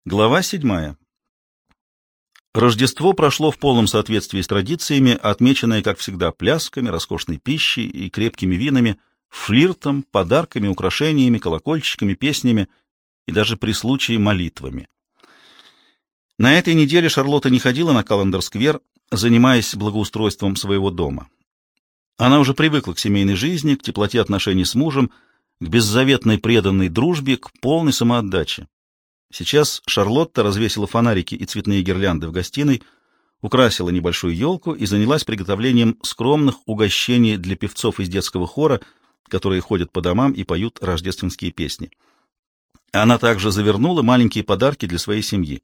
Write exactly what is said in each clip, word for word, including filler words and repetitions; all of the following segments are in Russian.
Глава седьмая. Рождество прошло в полном соответствии с традициями, отмеченное, как всегда, плясками, роскошной пищей и крепкими винами, флиртом, подарками, украшениями, колокольчиками, песнями и даже при случае молитвами. На этой неделе Шарлотта не ходила на Каллендер-сквер, занимаясь благоустройством своего дома. Она уже привыкла к семейной жизни, к теплоте отношений с мужем, к беззаветной преданной дружбе, к полной самоотдаче. Сейчас Шарлотта развесила фонарики и цветные гирлянды в гостиной, украсила небольшую елку и занялась приготовлением скромных угощений для певцов из детского хора, которые ходят по домам и поют рождественские песни. Она также завернула маленькие подарки для своей семьи.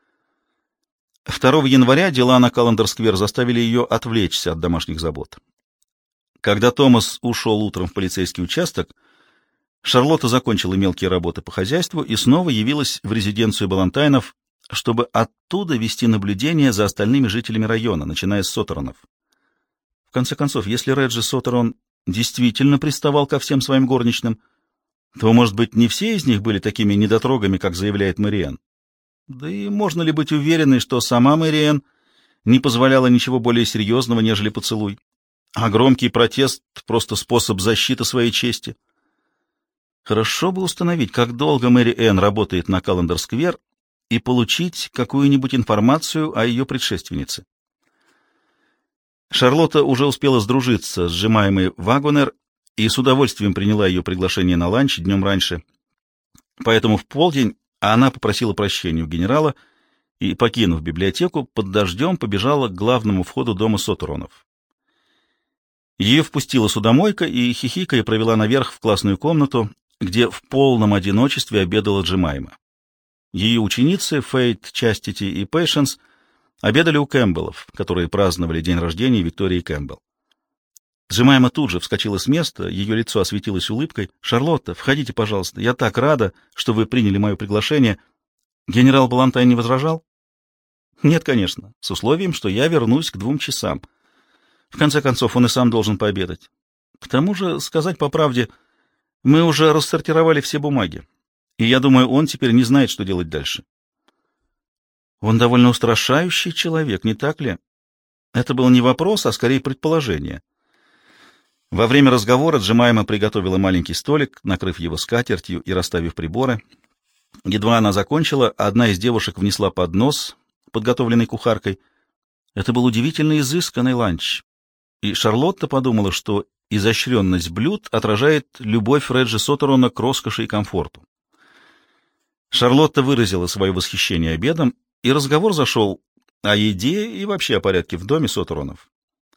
второго января дела на Каллендер-сквер заставили ее отвлечься от домашних забот. Когда Томас ушел утром в полицейский участок, Шарлотта закончила мелкие работы по хозяйству и снова явилась в резиденцию Балантайнов, чтобы оттуда вести наблюдение за остальными жителями района, начиная с Соттеронов. В конце концов, если Реджи Соттерон действительно приставал ко всем своим горничным, то, может быть, не все из них были такими недотрогами, как заявляет Мэриэн. Да и можно ли быть уверенной, что сама Мэриэн не позволяла ничего более серьезного, нежели поцелуй, а громкий протест — просто способ защиты своей чести? Хорошо бы установить, как долго Мэри Энн работает на Каллендер-сквер, и получить какую-нибудь информацию о ее предшественнице. Шарлотта уже успела сдружиться с сжимаемой Вагонер и с удовольствием приняла ее приглашение на ланч днем раньше. Поэтому в полдень она попросила прощения у генерала и, покинув библиотеку, под дождем побежала к главному входу дома Соттеронов. Ее впустила судомойка и, хихикая, провела наверх в классную комнату, где в полном одиночестве обедала Джемайма. Ее ученицы, Фейт, Частити и Пейшенс, обедали у Кэмпбеллов, которые праздновали день рождения Виктории Кэмпбелл. Джемайма тут же вскочила с места, ее лицо осветилось улыбкой. «Шарлотта, входите, пожалуйста. Я так рада, что вы приняли мое приглашение. Генерал Балантайн не возражал?» «Нет, конечно, с условием, что я вернусь к двум часам. В конце концов, он и сам должен пообедать. К тому же, сказать по правде, мы уже рассортировали все бумаги, и я думаю, он теперь не знает, что делать дальше». Он довольно устрашающий человек, не так ли? Это был не вопрос, а скорее предположение. Во время разговора Джемайма приготовила маленький столик, накрыв его скатертью и расставив приборы. Едва она закончила, одна из девушек внесла поднос, подготовленный кухаркой. Это был удивительно изысканный ланч, и Шарлотта подумала, что изощренность блюд отражает любовь Реджи Соттерона к роскоши и комфорту. Шарлотта выразила свое восхищение обедом, и разговор зашел о еде и вообще о порядке в доме Соттеронов.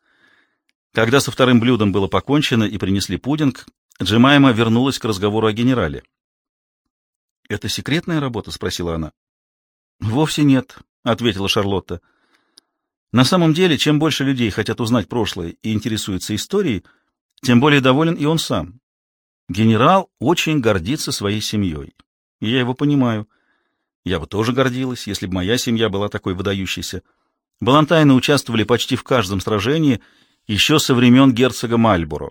Когда со вторым блюдом было покончено и принесли пудинг, Джемайма вернулась к разговору о генерале. «Это секретная работа?» — спросила она. «Вовсе нет», — ответила Шарлотта. «На самом деле, чем больше людей хотят узнать прошлое и интересуются историей, тем более доволен и он сам. Генерал очень гордится своей семьей. И я его понимаю. Я бы тоже гордилась, если бы моя семья была такой выдающейся. Балантайны участвовали почти в каждом сражении еще со времен герцога Мальборо».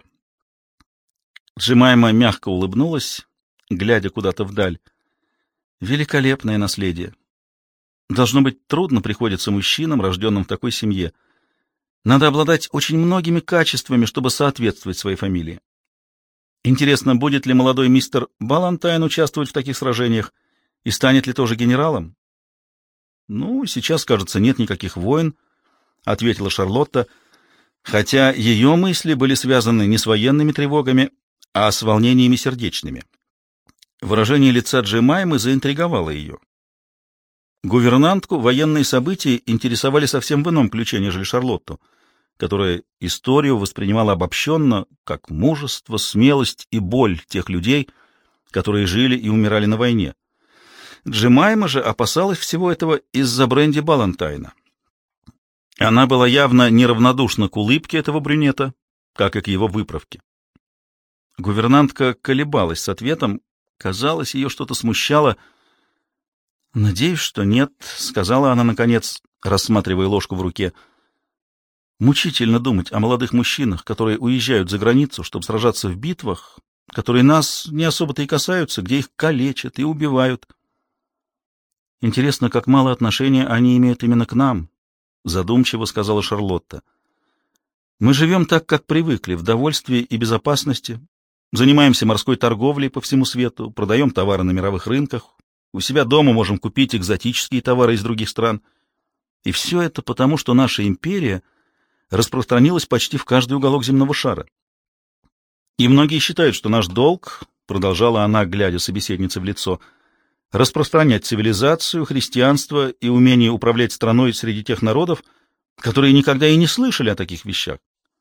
Джемайма мягко улыбнулась, глядя куда-то вдаль. «Великолепное наследие. Должно быть, трудно приходится мужчинам, рожденным в такой семье. Надо обладать очень многими качествами, чтобы соответствовать своей фамилии. Интересно, будет ли молодой мистер Балантайн участвовать в таких сражениях и станет ли тоже генералом?» «Ну, сейчас, кажется, нет никаких войн», — ответила Шарлотта, хотя ее мысли были связаны не с военными тревогами, а с волнениями сердечными. Выражение лица Джемаймы заинтриговало ее. Гувернантку военные события интересовали совсем в ином ключе, нежели Шарлотту, которая историю воспринимала обобщенно, как мужество, смелость и боль тех людей, которые жили и умирали на войне. Джемайма же опасалась всего этого из-за бренди Балантайна. Она была явно неравнодушна к улыбке этого брюнета, как и к его выправке. Гувернантка колебалась с ответом, казалось, ее что-то смущало. «Надеюсь, что нет», — сказала она, наконец, рассматривая ложку в руке. «Мучительно думать о молодых мужчинах, которые уезжают за границу, чтобы сражаться в битвах, которые нас не особо-то и касаются, где их калечат и убивают». Интересно, как мало отношения они имеют именно к нам, задумчиво сказала Шарлотта. Мы живем так, как привыкли, в довольстве и безопасности, занимаемся морской торговлей по всему свету, продаем товары на мировых рынках, у себя дома можем купить экзотические товары из других стран. И все это потому, что наша империя распространилась почти в каждый уголок земного шара. И многие считают, что наш долг, продолжала она, глядя собеседнице в лицо, распространять цивилизацию, христианство и умение управлять страной среди тех народов, которые никогда и не слышали о таких вещах.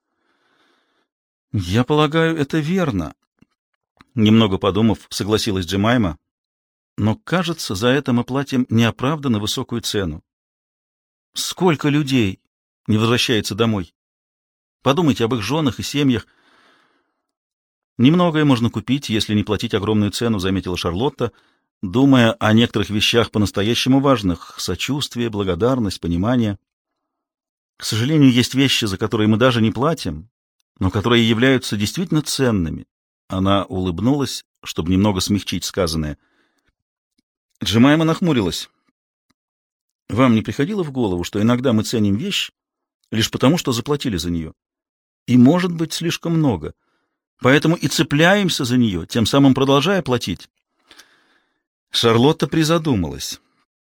Я полагаю, это верно. Немного подумав, согласилась Джемайма. Но, кажется, за это мы платим неоправданно высокую цену. Сколько людей не возвращается домой? Подумайте об их женах и семьях. Немногое можно купить, если не платить огромную цену, заметила Шарлотта, думая о некоторых вещах по-настоящему важных — сочувствие, благодарность, понимание. К сожалению, есть вещи, за которые мы даже не платим, но которые являются действительно ценными. Она улыбнулась, чтобы немного смягчить сказанное. Джемайма нахмурилась. Вам не приходило в голову, что иногда мы ценим вещь лишь потому, что заплатили за нее? И может быть слишком много. Поэтому и цепляемся за нее, тем самым продолжая платить. Шарлотта призадумалась.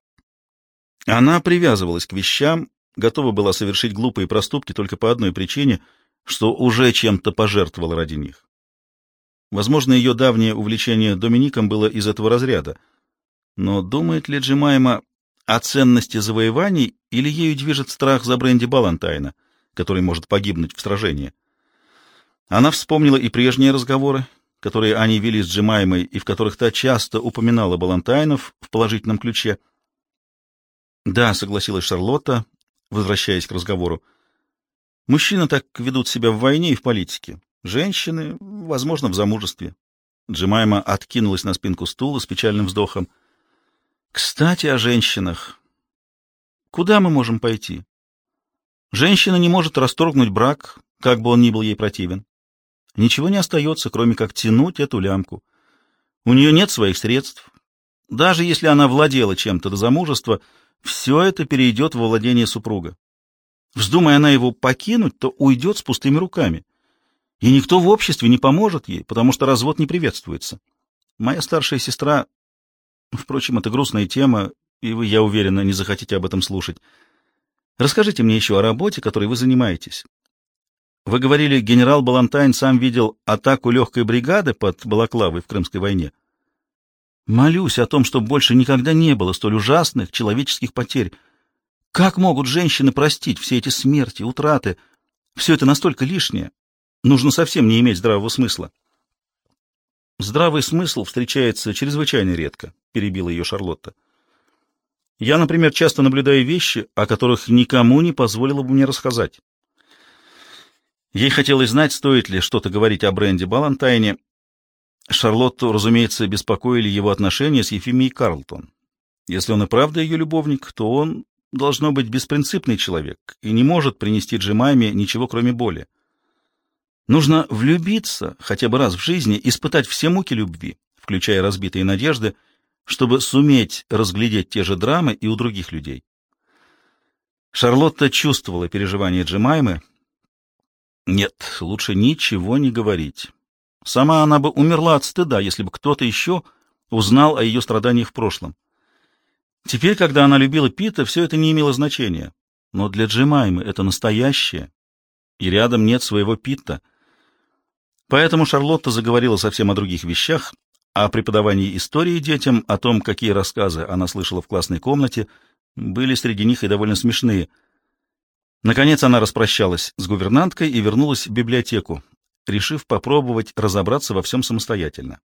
Она привязывалась к вещам, готова была совершить глупые проступки только по одной причине, что уже чем-то пожертвовала ради них. Возможно, ее давнее увлечение Домиником было из этого разряда. Но думает ли Джемайма о ценности завоеваний или ею движет страх за Бренди Баллантайна, который может погибнуть в сражении? Она вспомнила и прежние разговоры, которые они вели с Джемаймой и в которых та часто упоминала Баллантайнов в положительном ключе. «Да», — согласилась Шарлотта, возвращаясь к разговору, — «мужчины так ведут себя в войне и в политике. Женщины, возможно, в замужестве». Джемайма откинулась на спинку стула с печальным вздохом. «Кстати, о женщинах. Куда мы можем пойти? Женщина не может расторгнуть брак, как бы он ни был ей противен. Ничего не остается, кроме как тянуть эту лямку. У нее нет своих средств. Даже если она владела чем-то до замужества, все это перейдет во владение супруга. Вздумая она его покинуть, то уйдет с пустыми руками. И никто в обществе не поможет ей, потому что развод не приветствуется. Моя старшая сестра... Впрочем, это грустная тема, и вы, я уверена, не захотите об этом слушать. Расскажите мне еще о работе, которой вы занимаетесь. Вы говорили, генерал Баллантайн сам видел атаку легкой бригады под Балаклавой в Крымской войне. Молюсь о том, чтобы больше никогда не было столь ужасных человеческих потерь. Как могут женщины простить все эти смерти, утраты? Все это настолько лишнее. Нужно совсем не иметь здравого смысла. Здравый смысл встречается чрезвычайно редко, перебила ее Шарлотта. Я, например, часто наблюдаю вещи, о которых никому не позволила бы мне рассказать. Ей хотелось знать, стоит ли что-то говорить о Бренди Баллантайне. Шарлотту, разумеется, беспокоили его отношения с Ефимией Карлтон. Если он и правда ее любовник, то он, должно быть, беспринципный человек и не может принести Джемайме ничего, кроме боли. Нужно влюбиться хотя бы раз в жизни, испытать все муки любви, включая разбитые надежды, чтобы суметь разглядеть те же драмы и у других людей. Шарлотта чувствовала переживания Джемаймы. Нет, лучше ничего не говорить. Сама она бы умерла от стыда, если бы кто-то еще узнал о ее страданиях в прошлом. Теперь, когда она любила Пита, все это не имело значения. Но для Джемаймы это настоящее, и рядом нет своего Питта. Поэтому Шарлотта заговорила совсем о других вещах, о преподавании истории детям, о том, какие рассказы она слышала в классной комнате, были среди них и довольно смешные. Наконец она распрощалась с гувернанткой и вернулась в библиотеку, решив попробовать разобраться во всем самостоятельно.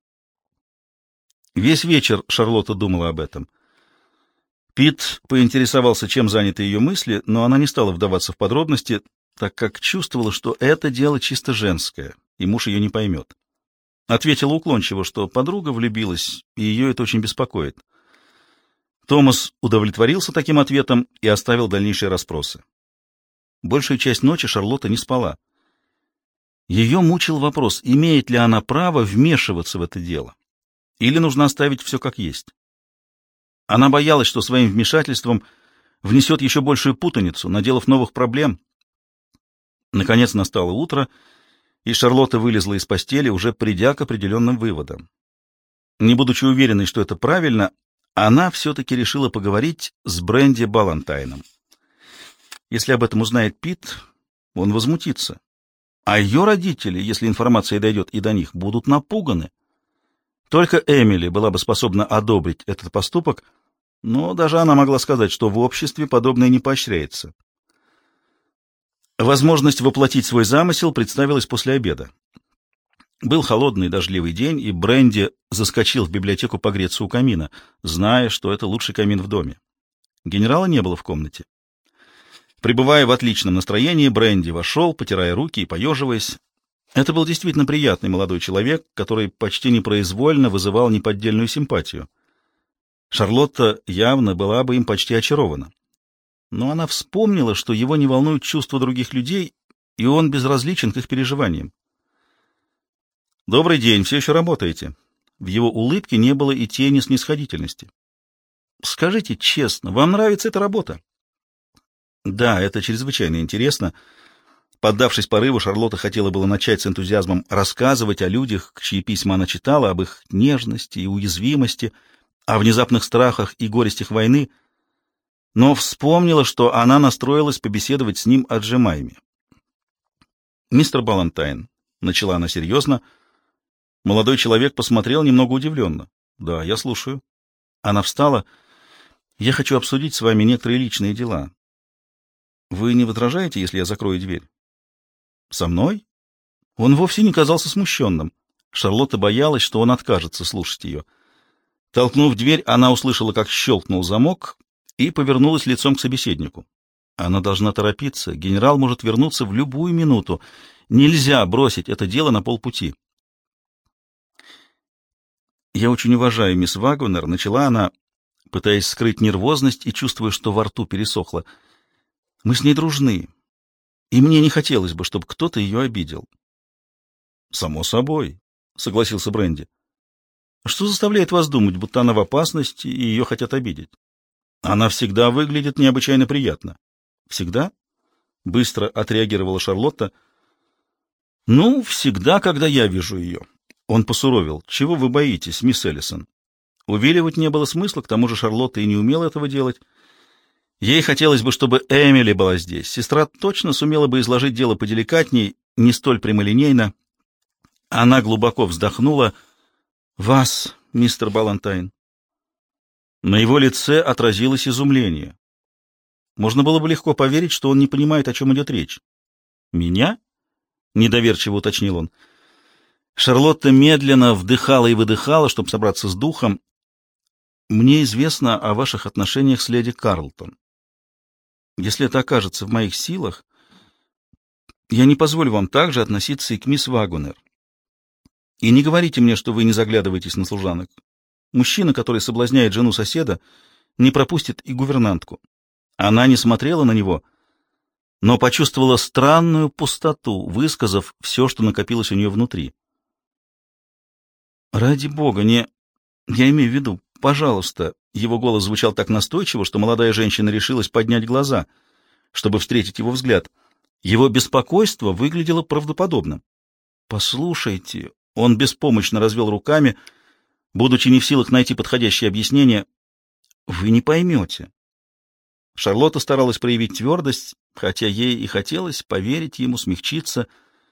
Весь вечер Шарлотта думала об этом. Пит поинтересовался, чем заняты ее мысли, но она не стала вдаваться в подробности, так как чувствовала, что это дело чисто женское, и муж ее не поймет. Ответила уклончиво, что подруга влюбилась, и ее это очень беспокоит. Томас удовлетворился таким ответом и оставил дальнейшие расспросы. Большую часть ночи Шарлотта не спала. Ее мучил вопрос, имеет ли она право вмешиваться в это дело, или нужно оставить все как есть. Она боялась, что своим вмешательством внесет еще большую путаницу, наделав новых проблем. Наконец настало утро, и Шарлотта вылезла из постели, уже придя к определенным выводам. Не будучи уверенной, что это правильно, она все-таки решила поговорить с Бренди Баллантайном. Если об этом узнает Пит, он возмутится. А ее родители, если информация дойдет и до них, будут напуганы. Только Эмили была бы способна одобрить этот поступок, но даже она могла сказать, что в обществе подобное не поощряется. Возможность воплотить свой замысел представилась после обеда. Был холодный дождливый день, и Бренди заскочил в библиотеку погреться у камина, зная, что это лучший камин в доме. Генерала не было в комнате. Пребывая в отличном настроении, Бренди вошел, потирая руки и поеживаясь. Это был действительно приятный молодой человек, который почти непроизвольно вызывал неподдельную симпатию. Шарлотта явно была бы им почти очарована. Но она вспомнила, что его не волнуют чувства других людей, и он безразличен к их переживаниям. «Добрый день, все еще работаете?» В его улыбке не было и тени снисходительности. «Скажите честно, вам нравится эта работа?» «Да, это чрезвычайно интересно». Поддавшись порыву, Шарлотта хотела было начать с энтузиазмом рассказывать о людях, чьи письма она читала, об их нежности и уязвимости, о внезапных страхах и горестях войны, но вспомнила, что она настроилась побеседовать с ним о Джемайме. «Мистер Баллантайн», — начала она серьезно. Молодой человек посмотрел немного удивленно. «Да, я слушаю». Она встала. «Я хочу обсудить с вами некоторые личные дела. Вы не возражаете, если я закрою дверь?» «Со мной?» Он вовсе не казался смущенным. Шарлотта боялась, что он откажется слушать ее. Толкнув дверь, она услышала, как щелкнул замок, и повернулась лицом к собеседнику. Она должна торопиться. Генерал может вернуться в любую минуту. Нельзя бросить это дело на полпути. «Я очень уважаю мисс Вагонер», — начала она, пытаясь скрыть нервозность и чувствуя, что во рту пересохло. «Мы с ней дружны, и мне не хотелось бы, чтобы кто-то ее обидел». «Само собой», — согласился Бренди. «Что заставляет вас думать, будто она в опасности и ее хотят обидеть? Она всегда выглядит необычайно приятно». «Всегда?» — быстро отреагировала Шарлотта. «Ну, всегда, когда я вижу ее». Он посуровил. «Чего вы боитесь, мисс Эллисон?» Увиливать не было смысла, к тому же Шарлотта и не умела этого делать. Ей хотелось бы, чтобы Эмили была здесь. Сестра точно сумела бы изложить дело поделикатней, не столь прямолинейно. Она глубоко вздохнула. «Вас, мистер Баллантайн». На его лице отразилось изумление. Можно было бы легко поверить, что он не понимает, о чем идет речь. «Меня?» — недоверчиво уточнил он. Шарлотта медленно вдыхала и выдыхала, чтобы собраться с духом. «Мне известно о ваших отношениях с леди Карлтон. Если это окажется в моих силах, я не позволю вам также относиться и к мисс Вагонер. И не говорите мне, что вы не заглядываетесь на служанок. Мужчина, который соблазняет жену соседа, не пропустит и гувернантку». Она не смотрела на него, но почувствовала странную пустоту, высказав все, что накопилось у нее внутри. «Ради бога, не... Я имею в виду, пожалуйста...» Его голос звучал так настойчиво, что молодая женщина решилась поднять глаза, чтобы встретить его взгляд. Его беспокойство выглядело правдоподобным. «Послушайте...» Он беспомощно развел руками, будучи не в силах найти подходящее объяснение. «Вы не поймете». Шарлотта старалась проявить твердость, хотя ей и хотелось поверить ему, смягчиться.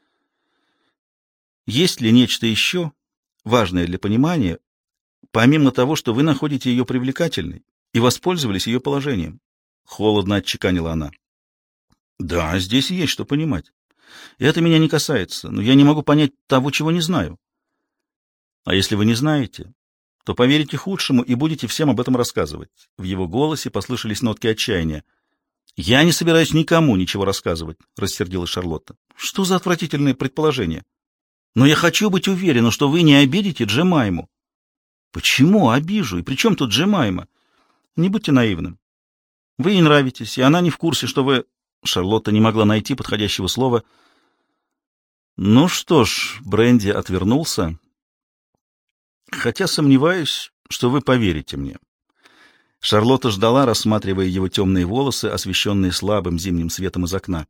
«Есть ли нечто еще важное для понимания, помимо того, что вы находите ее привлекательной и воспользовались ее положением?» Холодно отчеканила она. «Да, здесь есть что понимать. Это меня не касается, но я не могу понять того, чего не знаю. А если вы не знаете, то поверите худшему и будете всем об этом рассказывать». В его голосе послышались нотки отчаяния. «Я не собираюсь никому ничего рассказывать», — рассердилась Шарлотта. «Что за отвратительное предположение? Но я хочу быть уверена, что вы не обидите Джемайму». «Почему обижу? И при чем тут Джемайма? Не будьте наивным. Вы ей нравитесь, и она не в курсе, что вы...» Шарлотта не могла найти подходящего слова. «Ну что ж», — Бренди отвернулся, — «хотя сомневаюсь, что вы поверите мне. Шарлотта ждала, рассматривая его темные волосы, освещенные слабым зимним светом из окна.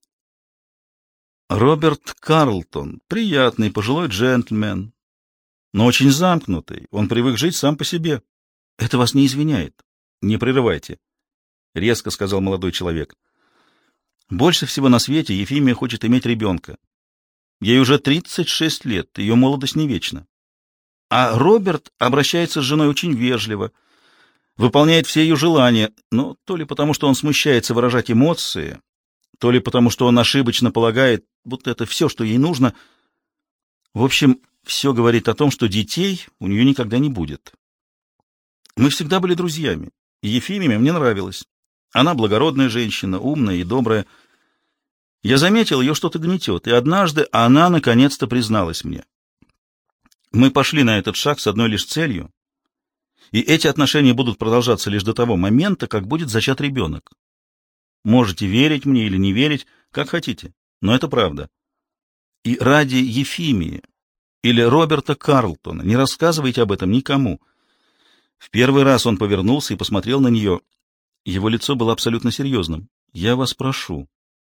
Роберт Карлтон, приятный пожилой джентльмен, но очень замкнутый. Он привык жить сам по себе. Это вас не извиняет. Не прерывайте, — резко сказал молодой человек. Больше всего на свете Ефимия хочет иметь ребенка. Ей уже тридцать шесть лет, ее молодость не вечна. А Роберт обращается с женой очень вежливо, выполняет все ее желания, но то ли потому, что он смущается выражать эмоции, то ли потому, что он ошибочно полагает, будто это все, что ей нужно. В общем, все говорит о том, что детей у нее никогда не будет. Мы всегда были друзьями, и Ефимия мне нравилась. Она благородная женщина, умная и добрая. Я заметил, ее что-то гнетет, и однажды она наконец-то призналась мне. Мы пошли на этот шаг с одной лишь целью, и эти отношения будут продолжаться лишь до того момента, как будет зачат ребенок. Можете верить мне или не верить, как хотите, но это правда. И ради Ефимии или Роберта Карлтона не рассказывайте об этом никому. В первый раз он повернулся и посмотрел на нее. Его лицо было абсолютно серьезным. «Я вас прошу».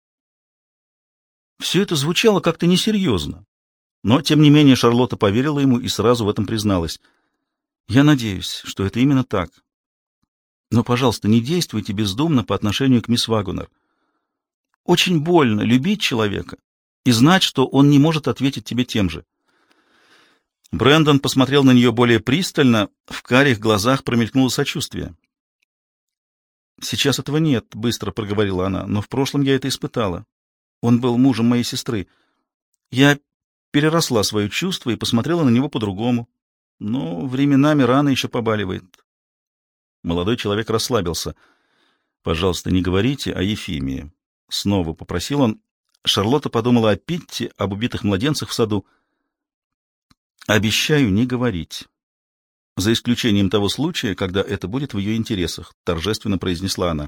Все это звучало как-то несерьезно. Но, тем не менее, Шарлотта поверила ему и сразу в этом призналась. «Я надеюсь, что это именно так. Но, пожалуйста, не действуйте бездумно по отношению к мисс Вагонер. Очень больно любить человека и знать, что он не может ответить тебе тем же». Брэндон посмотрел на нее более пристально, в карих глазах промелькнуло сочувствие. «Сейчас этого нет», — быстро проговорила она, — «но в прошлом я это испытала. Он был мужем моей сестры. Я переросла свое чувство и посмотрела на него по-другому. Но временами рана еще побаливает». Молодой человек расслабился. «Пожалуйста, не говорите о Ефимии», — снова попросил он. Шарлотта подумала о Питти, об убитых младенцах в саду. «Обещаю не говорить. За исключением того случая, когда это будет в ее интересах», — торжественно произнесла она.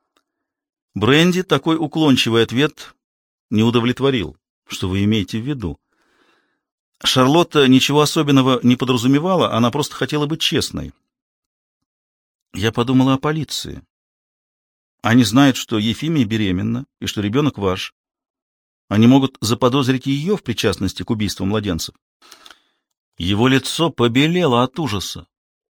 Бренди такой уклончивый ответ не удовлетворил. «Что вы имеете в виду?» Шарлотта ничего особенного не подразумевала, она просто хотела быть честной. «Я подумала о полиции. Они знают, что Ефимия беременна и что ребенок ваш. Они могут заподозрить ее в причастности к убийству младенцев». Его лицо побелело от ужаса.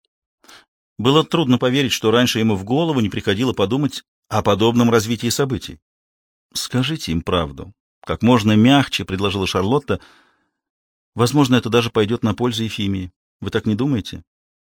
Было трудно поверить, что раньше ему в голову не приходило подумать о подобном развитии событий. «Скажите им правду», — как можно мягче предложила Шарлотта. «Возможно, это даже пойдет на пользу Ефимии. Вы так не думаете?»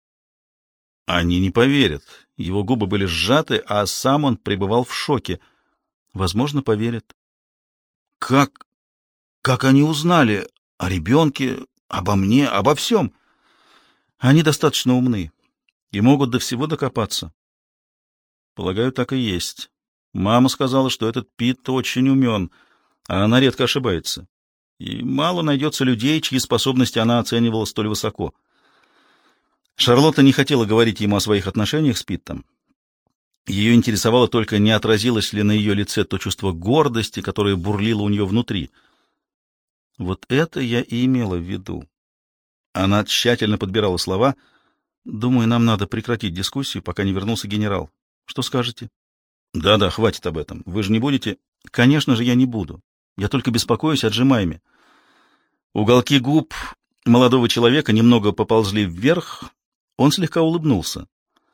Они не поверят. Его губы были сжаты, а сам он пребывал в шоке. Возможно, поверят. Как... как они узнали о ребенке, обо мне, обо всем? Они достаточно умны и могут до всего докопаться. Полагаю, так и есть. Мама сказала, что этот Пит очень умен, а она редко ошибается. И мало найдется людей, чьи способности она оценивала столь высоко. Шарлотта не хотела говорить ему о своих отношениях с Питтом. Ее интересовало только, не отразилось ли на ее лице то чувство гордости, которое бурлило у нее внутри. Вот это я и имела в виду. Она тщательно подбирала слова. «Думаю, нам надо прекратить дискуссию, пока не вернулся генерал. Что скажете?» «Да-да, хватит об этом. Вы же не будете...» «Конечно же, я не буду. Я только беспокоюсь о Джемайме». Уголки губ молодого человека немного поползли вверх. Он слегка улыбнулся.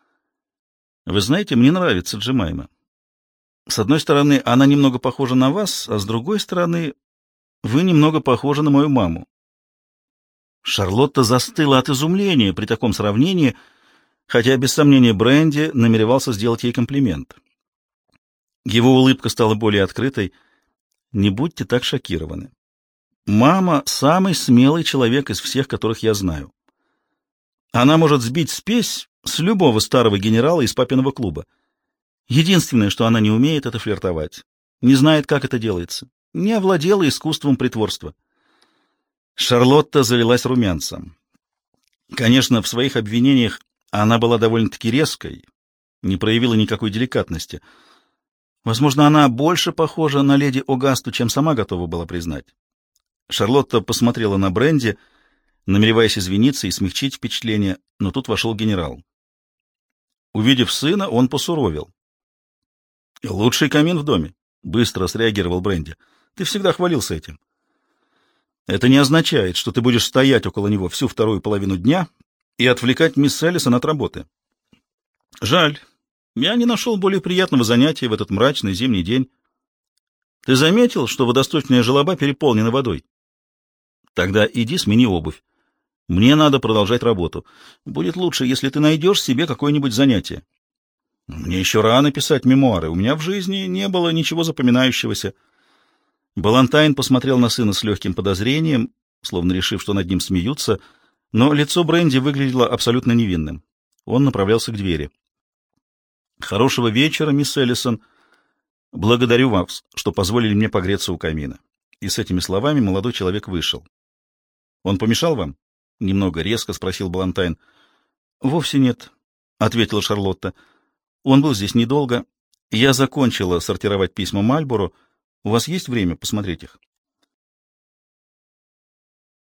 «Вы знаете, мне нравится Джемайма. С одной стороны, она немного похожа на вас, а с другой стороны, вы немного похожи на мою маму». Шарлотта застыла от изумления при таком сравнении, хотя, без сомнения, Бренди намеревался сделать ей комплимент. Его улыбка стала более открытой. «Не будьте так шокированы. Мама — самый смелый человек из всех, которых я знаю. Она может сбить спесь с любого старого генерала из папиного клуба. Единственное, что она не умеет, — это флиртовать. Не знает, как это делается. Не овладела искусством притворства». Шарлотта залилась румянцем. Конечно, в своих обвинениях она была довольно-таки резкой, не проявила никакой деликатности. Возможно, она больше похожа на леди Огасту, чем сама готова была признать. Шарлотта посмотрела на Бренди, намереваясь извиниться и смягчить впечатление, но тут вошел генерал. Увидев сына, он посуровил. «Лучший камин в доме», — быстро среагировал Бренди. «Ты всегда хвалился этим». «Это не означает, что ты будешь стоять около него всю вторую половину дня и отвлекать мисс Эллисон от работы». «Жаль. Я не нашел более приятного занятия в этот мрачный зимний день. Ты заметил, что водосточная желоба переполнена водой? Тогда иди смени обувь. Мне надо продолжать работу. Будет лучше, если ты найдешь себе какое-нибудь занятие». «Мне еще рано писать мемуары. У меня в жизни не было ничего запоминающегося». Балантайн посмотрел на сына с легким подозрением, словно решив, что над ним смеются, но лицо Бренди выглядело абсолютно невинным. Он направлялся к двери. «Хорошего вечера, мисс Эллисон. Благодарю вас, что позволили мне погреться у камина». И с этими словами молодой человек вышел. «Он помешал вам?» — немного резко спросил Балантайн. «Вовсе нет», — ответила Шарлотта. «Он был здесь недолго. Я закончила сортировать письма Мальборо. У вас есть время посмотреть их?»